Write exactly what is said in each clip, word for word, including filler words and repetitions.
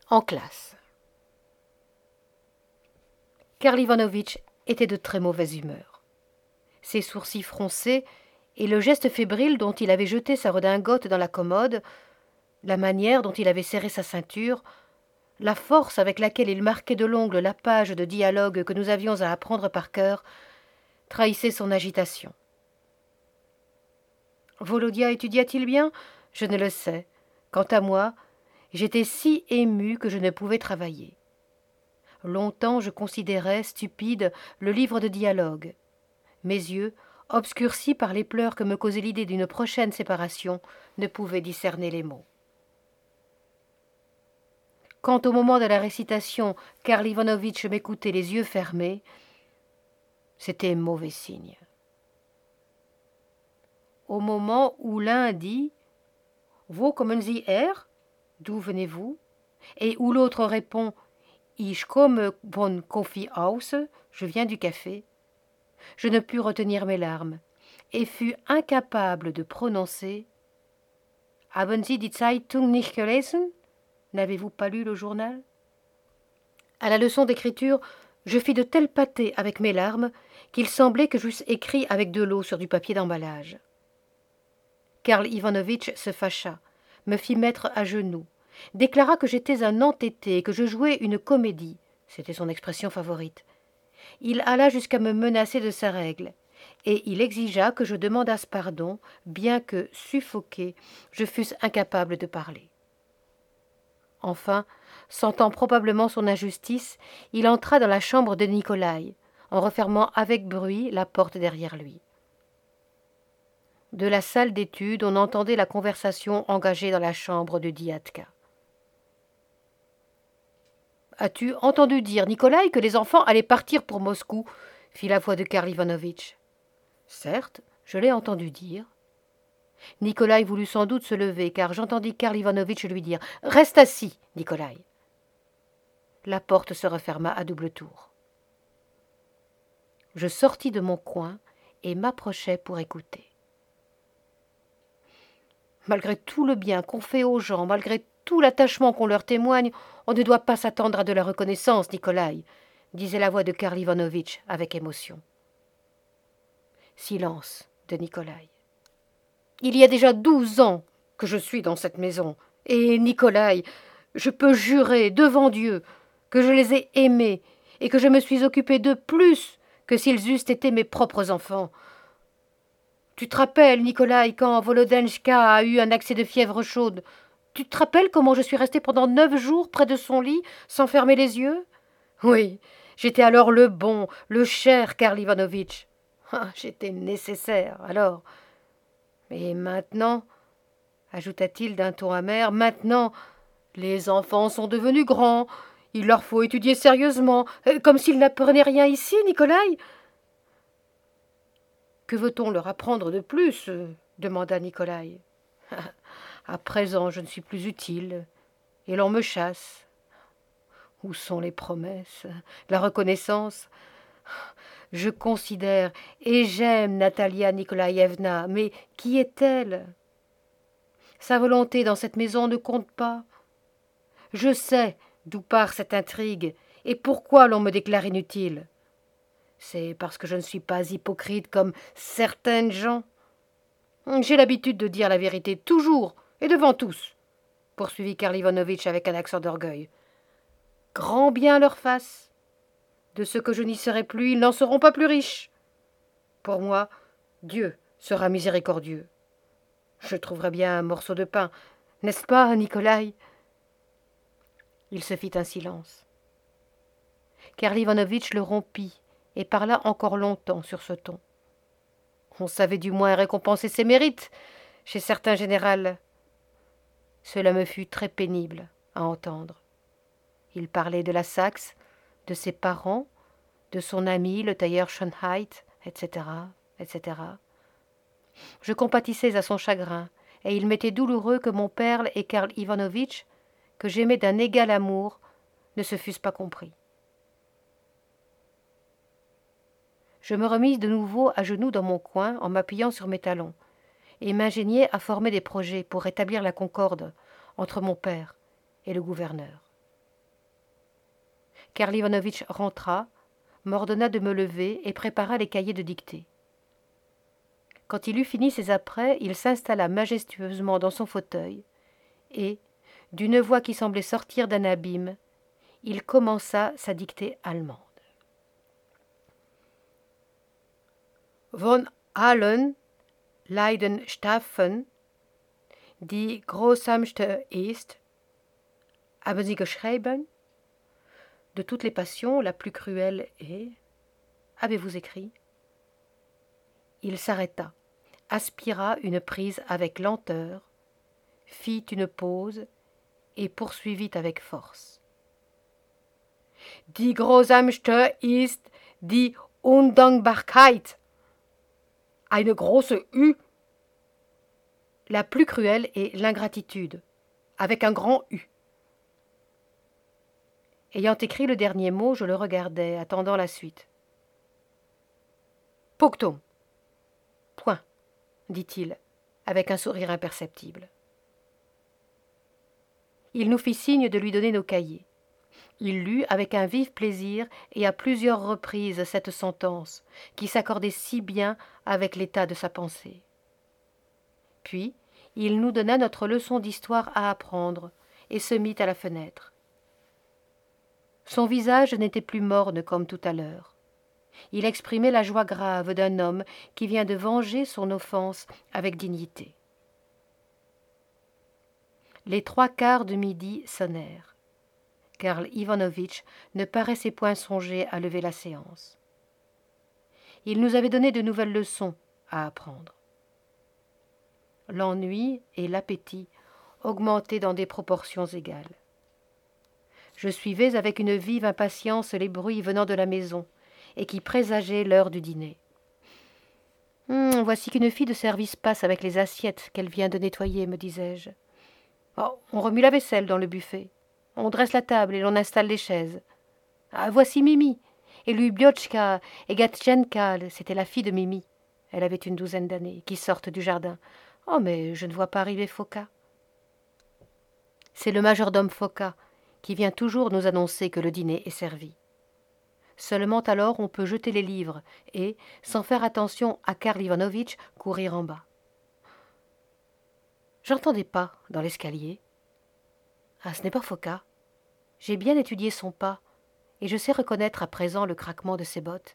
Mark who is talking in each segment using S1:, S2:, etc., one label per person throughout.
S1: En classe. Karl Ivanovitch était de très mauvaise humeur. Ses sourcils froncés et le geste fébrile dont il avait jeté sa redingote dans la commode, la manière dont il avait serré sa ceinture, la force avec laquelle il marquait de l'ongle la page de dialogue que nous avions à apprendre par cœur, trahissaient son agitation. Volodya étudia-t-il bien ? Je ne le sais. Quant à moi, j'étais si émue que je ne pouvais travailler. Longtemps je considérais, stupide, le livre de dialogue. Mes yeux, obscurcis par les pleurs que me causait l'idée d'une prochaine séparation, ne pouvaient discerner les mots. Quand au moment de la récitation, Karl Ivanovitch m'écoutait les yeux fermés, c'était mauvais signe. Au moment où l'un dit « Wo kommen Sie her ?» D'où venez-vous ? Et où l'autre répond « Ich komme von Kaffeehaus » Je viens du café. Je ne pus retenir mes larmes et fus incapable de prononcer « Haben Sie die Zeitung nicht gelesen » N'avez-vous pas lu le journal ? À la leçon d'écriture, je fis de tels pâtés avec mes larmes qu'il semblait que j'eusse écrit avec de l'eau sur du papier d'emballage. Karl Ivanovitch se fâcha, me fit mettre à genoux, déclara que j'étais un entêté et que je jouais une comédie, c'était son expression favorite. Il alla jusqu'à me menacer de sa règle, et il exigea que je demandasse pardon, bien que, suffoqué, je fusse incapable de parler. Enfin, sentant probablement son injustice, il entra dans la chambre de Nikolaï, en refermant avec bruit la porte derrière lui. De la salle d'études, on entendait la conversation engagée dans la chambre de Diatka. « As-tu entendu dire, Nikolaï, que les enfants allaient partir pour Moscou ?» fit la voix de Karl Ivanovitch. « Certes, je l'ai entendu dire. » Nikolaï voulut sans doute se lever, car j'entendis Karl Ivanovitch lui dire « Reste assis, Nikolaï !» La porte se referma à double tour. Je sortis de mon coin et m'approchai pour écouter. Malgré tout le bien qu'on fait aux gens, malgré tout l'attachement qu'on leur témoigne, on ne doit pas s'attendre à de la reconnaissance, Nikolaï, disait la voix de Karl Ivanovitch avec émotion. Silence de Nikolaï. Il y a déjà douze ans que je suis dans cette maison, et, Nikolaï, je peux jurer devant Dieu que je les ai aimés et que je me suis occupé d'eux plus que s'ils eussent été mes propres enfants. Tu te rappelles, Nikolaï, quand Volodenchka a eu un accès de fièvre chaude, tu te rappelles comment je suis restée pendant neuf jours près de son lit, sans fermer les yeux ? Oui, j'étais alors le bon, le cher Karl Ivanovitch. Ah, j'étais nécessaire, alors. Et maintenant, ajouta-t-il d'un ton amer, maintenant, les enfants sont devenus grands, il leur faut étudier sérieusement, comme s'ils n'apprenaient rien ici, Nikolaï. Que veut-on leur apprendre de plus ? Demanda Nikolaï. À présent, je ne suis plus utile, et l'on me chasse. Où sont les promesses, la reconnaissance ? Je considère et j'aime Natalia Nikolaïevna, mais qui est-elle ? Sa volonté dans cette maison ne compte pas. Je sais d'où part cette intrigue et pourquoi l'on me déclare inutile. C'est parce que je ne suis pas hypocrite comme certaines gens. J'ai l'habitude de dire la vérité toujours et devant tous, poursuivit Karl Ivanovitch avec un accent d'orgueil. Grand bien leur fasse. De ce que je n'y serai plus, ils n'en seront pas plus riches. Pour moi, Dieu sera miséricordieux. Je trouverai bien un morceau de pain, n'est-ce pas, Nikolaï ? Il se fit un silence. Karl Ivanovitch le rompit et parla encore longtemps sur ce ton. On savait du moins récompenser ses mérites chez certains généraux. Cela me fut très pénible à entendre. Il parlait de la Saxe, de ses parents, de son ami, le tailleur Schönheit, et cetera, et cetera. Je compatissais à son chagrin, et il m'était douloureux que mon père et Karl Ivanovitch, que j'aimais d'un égal amour, ne se fussent pas compris. Je me remis de nouveau à genoux dans mon coin en m'appuyant sur mes talons, et m'ingéniai à former des projets pour rétablir la concorde entre mon père et le gouverneur. Karl Ivanovitch rentra, m'ordonna de me lever et prépara les cahiers de dictée. Quand il eut fini ses apprêts, il s'installa majestueusement dans son fauteuil et, d'une voix qui semblait sortir d'un abîme, il commença sa dictée allemande. Von allen Leidenschaften, die grausamste ist, haben Sie geschrieben? De toutes les passions, la plus cruelle est. Avez-vous écrit? Il s'arrêta, aspira une prise avec lenteur, fit une pause et poursuivit avec force. Die grausamste ist die Undankbarkeit. Eine große U. La plus cruelle est l'ingratitude, avec un grand U. Ayant écrit le dernier mot, je le regardais, attendant la suite. Punktum. Point, dit-il, avec un sourire imperceptible. Il nous fit signe de lui donner nos cahiers. Il lut avec un vif plaisir et à plusieurs reprises cette sentence, qui s'accordait si bien avec l'état de sa pensée. Puis, il nous donna notre leçon d'histoire à apprendre et se mit à la fenêtre. Son visage n'était plus morne comme tout à l'heure. Il exprimait la joie grave d'un homme qui vient de venger son offense avec dignité. Les trois quarts de midi sonnèrent. Karl Ivanovitch ne paraissait point songer à lever la séance. Il nous avait donné de nouvelles leçons à apprendre. L'ennui et l'appétit augmentaient dans des proportions égales. Je suivais avec une vive impatience les bruits venant de la maison et qui présageaient l'heure du dîner. Hum, « Voici qu'une fille de service passe avec les assiettes qu'elle vient de nettoyer, me disais-je. Oh, on remue la vaisselle dans le buffet. On dresse la table et l'on installe les chaises. Ah, voici Mimi. Et Lubiotchka et Gatchenka, c'était la fille de Mimi. Elle avait une douzaine d'années, qui sortent du jardin. Oh, mais je ne vois pas arriver Foka. C'est le majordome Foka qui vient toujours nous annoncer que le dîner est servi. Seulement alors on peut jeter les livres et, sans faire attention à Karl Ivanovitch, courir en bas. J'entendais pas dans l'escalier. Ah, ce n'est pas Foka. J'ai bien étudié son pas, et je sais reconnaître à présent le craquement de ses bottes.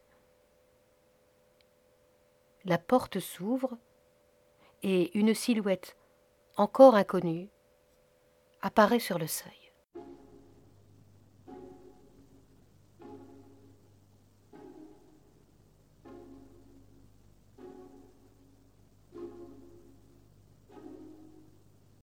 S1: La porte s'ouvre, et une silhouette, encore inconnue, apparaît sur le seuil.